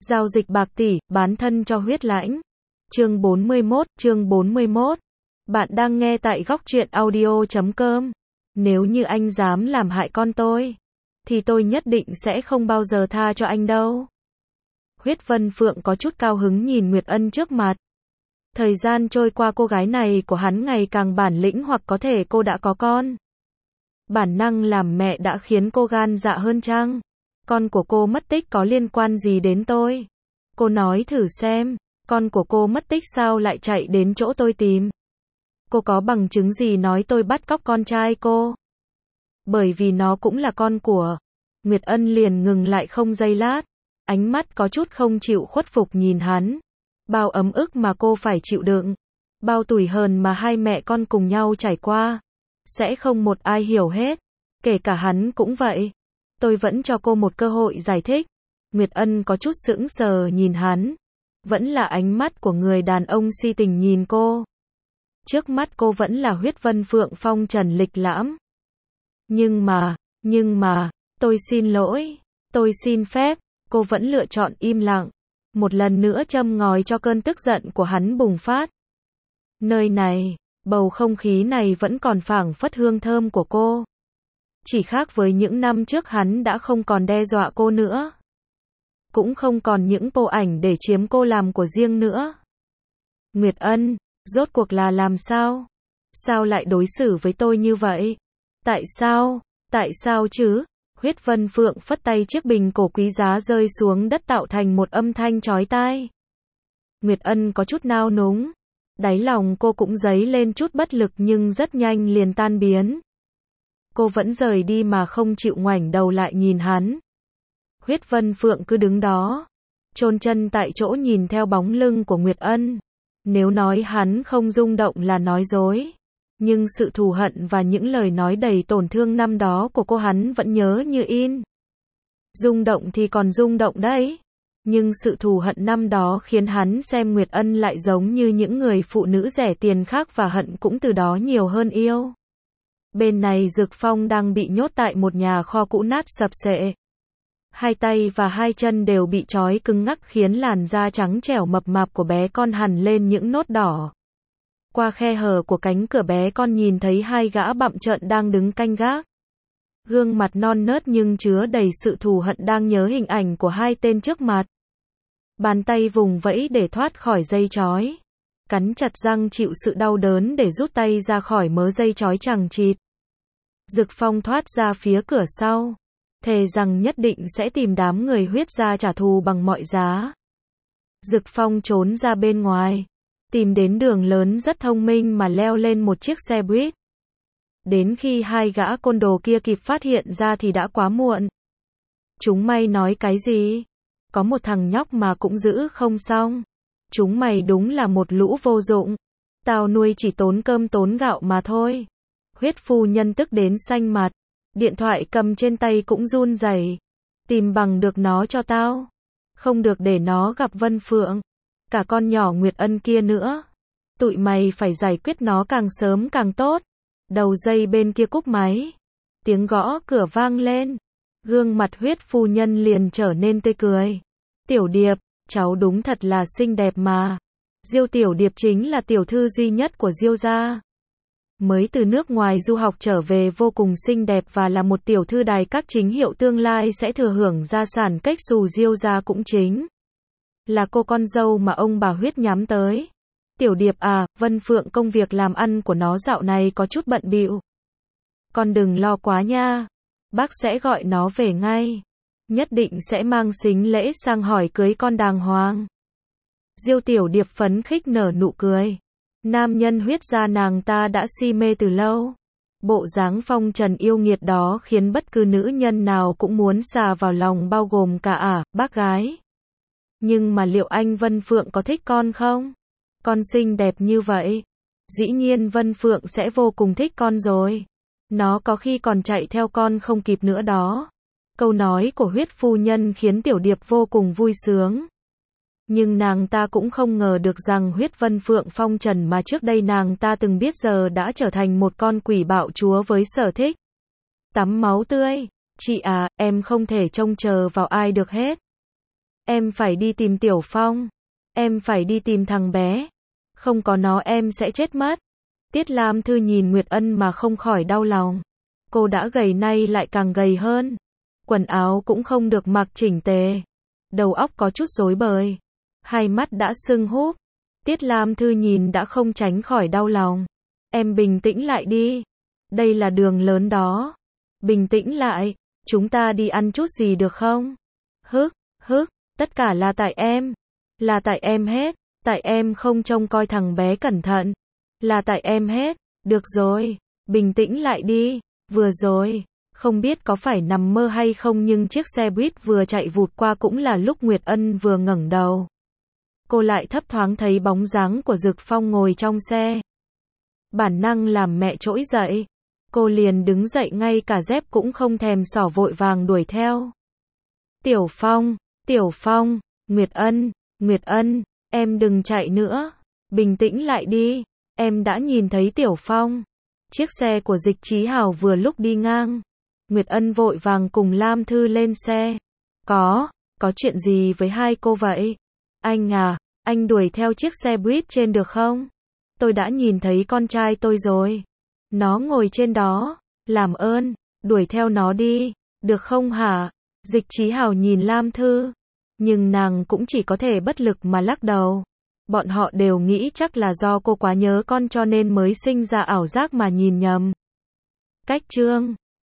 Giao dịch bạc tỷ, bán thân cho huyết lãnh. Chương 41. Bạn đang nghe tại góc truyện audio.com. Nếu như anh dám làm hại con tôi, thì tôi nhất định sẽ không bao giờ tha cho anh đâu. Huyết Vân Phượng có chút cao hứng nhìn Nguyệt Ân trước mặt. Thời gian trôi qua, cô gái này của hắn ngày càng bản lĩnh, hoặc có thể cô đã có con. Bản năng làm mẹ đã khiến cô gan dạ hơn chăng? Con của cô mất tích có liên quan gì đến tôi? Cô nói thử xem, con của cô mất tích sao lại chạy đến chỗ tôi tìm? Cô có bằng chứng gì nói tôi bắt cóc con trai cô? Bởi vì nó cũng là con của. Nguyệt Ân liền ngừng lại không giây lát, ánh mắt có chút không chịu khuất phục nhìn hắn. Bao ấm ức mà cô phải chịu đựng, bao tủi hờn mà hai mẹ con cùng nhau trải qua, sẽ không một ai hiểu hết, kể cả hắn cũng vậy. Tôi vẫn cho cô một cơ hội giải thích. Nguyệt Ân có chút sững sờ nhìn hắn, vẫn là ánh mắt của người đàn ông si tình nhìn cô. Trước mắt cô vẫn là Huyết Vân Phượng phong trần lịch lãm. Nhưng mà, tôi xin lỗi, tôi xin phép. Cô vẫn lựa chọn im lặng, một lần nữa châm ngòi cho cơn tức giận của hắn bùng phát. Nơi này, bầu không khí này vẫn còn phảng phất hương thơm của cô. Chỉ khác với những năm trước, hắn đã không còn đe dọa cô nữa, cũng không còn những bộ ảnh để chiếm cô làm của riêng nữa. Nguyệt Ân, rốt cuộc là làm sao? Sao lại đối xử với tôi như vậy? Tại sao? Tại sao chứ? Huyết Vân Phượng phất tay, chiếc bình cổ quý giá rơi xuống đất tạo thành một âm thanh chói tai. Nguyệt Ân có chút nao núng, đáy lòng cô cũng dấy lên chút bất lực, nhưng rất nhanh liền tan biến. Cô vẫn rời đi mà không chịu ngoảnh đầu lại nhìn hắn. Huyết Vân Phượng cứ đứng đó, chôn chân tại chỗ nhìn theo bóng lưng của Nguyệt Ân. Nếu nói hắn không rung động là nói dối, nhưng sự thù hận và những lời nói đầy tổn thương năm đó của cô hắn vẫn nhớ như in. Rung động thì còn rung động đấy, nhưng sự thù hận năm đó khiến hắn xem Nguyệt Ân lại giống như những người phụ nữ rẻ tiền khác, và hận cũng từ đó nhiều hơn yêu. Bên này Dực Phong đang bị nhốt tại một nhà kho cũ nát sập xệ. Hai tay và hai chân đều bị trói cứng ngắc, khiến làn da trắng trẻo mập mạp của bé con hằn lên những nốt đỏ. Qua khe hở của cánh cửa, bé con nhìn thấy hai gã bặm trợn đang đứng canh gác. Gương mặt non nớt nhưng chứa đầy sự thù hận đang nhớ hình ảnh của hai tên trước mặt. Bàn tay vùng vẫy để thoát khỏi dây trói, cắn chặt răng chịu sự đau đớn để rút tay ra khỏi mớ dây trói chằng chịt. Dực Phong thoát ra phía cửa sau, thề rằng nhất định sẽ tìm đám người Huyết gia trả thù bằng mọi giá. Dực Phong trốn ra bên ngoài, tìm đến đường lớn rất thông minh mà leo lên một chiếc xe buýt. Đến khi hai gã côn đồ kia kịp phát hiện ra thì đã quá muộn. Chúng mày nói cái gì? Có một thằng nhóc mà cũng giữ không xong. Chúng mày đúng là một lũ vô dụng. Tao nuôi chỉ tốn cơm tốn gạo mà thôi. Huyết phu nhân tức đến xanh mặt, điện thoại cầm trên tay cũng run rẩy. Tìm bằng được nó cho tao, không được để nó gặp Vân Phượng, cả con nhỏ Nguyệt Ân kia nữa. Tụi mày phải giải quyết nó càng sớm càng tốt. Đầu dây bên kia cúp máy, tiếng gõ cửa vang lên. Gương mặt Huyết phu nhân liền trở nên tươi cười. Tiểu Điệp, cháu đúng thật là xinh đẹp mà. Diêu Tiểu Điệp chính là tiểu thư duy nhất của Diêu gia. Mới từ nước ngoài du học trở về, vô cùng xinh đẹp và là một tiểu thư đài các chính hiệu, tương lai sẽ thừa hưởng gia sản cách xù Diêu gia, cũng chính là cô con dâu mà ông bà Huyết nhắm tới. Tiểu Điệp à, Vân Phượng công việc làm ăn của nó dạo này có chút bận bịu. Con đừng lo quá nha, bác sẽ gọi nó về ngay. Nhất định sẽ mang sính lễ sang hỏi cưới con đàng hoàng. Diêu Tiểu Điệp phấn khích nở nụ cười. Nam nhân Huyết gia nàng ta đã si mê từ lâu. Bộ dáng phong trần yêu nghiệt đó khiến bất cứ nữ nhân nào cũng muốn xà vào lòng, bao gồm cả bác gái. Nhưng mà liệu anh Vân Phượng có thích con không? Con xinh đẹp như vậy, dĩ nhiên Vân Phượng sẽ vô cùng thích con rồi. Nó có khi còn chạy theo con không kịp nữa đó. Câu nói của Huyết phu nhân khiến Tiểu Điệp vô cùng vui sướng. Nhưng nàng ta cũng không ngờ được rằng Huyết Vân Phượng phong trần mà trước đây nàng ta từng biết giờ đã trở thành một con quỷ bạo chúa với sở thích tắm máu tươi. Chị à, em không thể trông chờ vào ai được hết. Em phải đi tìm Tiểu Phong. Em phải đi tìm thằng bé. Không có nó em sẽ chết mất. Tiết Lam Thư nhìn Nguyệt Ân mà không khỏi đau lòng. Cô đã gầy nay lại càng gầy hơn. Quần áo cũng không được mặc chỉnh tề. Đầu óc có chút rối bời. Hai mắt đã sưng húp. Tiết Lam Thư nhìn đã không tránh khỏi đau lòng. Em bình tĩnh lại đi. Đây là đường lớn đó. Bình tĩnh lại. Chúng ta đi ăn chút gì được không? Hức, tất cả là tại em. Là tại em hết. Tại em không trông coi thằng bé cẩn thận. Là tại em hết. Được rồi. Bình tĩnh lại đi. Vừa rồi. Không biết có phải nằm mơ hay không nhưng chiếc xe buýt vừa chạy vụt qua cũng là lúc Nguyệt Ân vừa ngẩng đầu. Cô lại thấp thoáng thấy bóng dáng của Dực Phong ngồi trong xe. Bản năng làm mẹ trỗi dậy. Cô liền đứng dậy ngay cả dép cũng không thèm xỏ vội vàng đuổi theo. Tiểu Phong, Nguyệt Ân, em đừng chạy nữa. Bình tĩnh lại đi. Em đã nhìn thấy Tiểu Phong. Chiếc xe của Dịch Chí Hào vừa lúc đi ngang. Nguyệt Ân vội vàng cùng Lam Thư lên xe. Có chuyện gì với hai cô vậy? Anh à, anh đuổi theo chiếc xe buýt trên được không? Tôi đã nhìn thấy con trai tôi rồi. Nó ngồi trên đó. Làm ơn, đuổi theo nó đi. Được không hả? Dịch Chí Hào nhìn Lam Thư. Nhưng nàng cũng chỉ có thể bất lực mà lắc đầu. Bọn họ đều nghĩ chắc là do cô quá nhớ con cho nên mới sinh ra ảo giác mà nhìn nhầm. Cách chương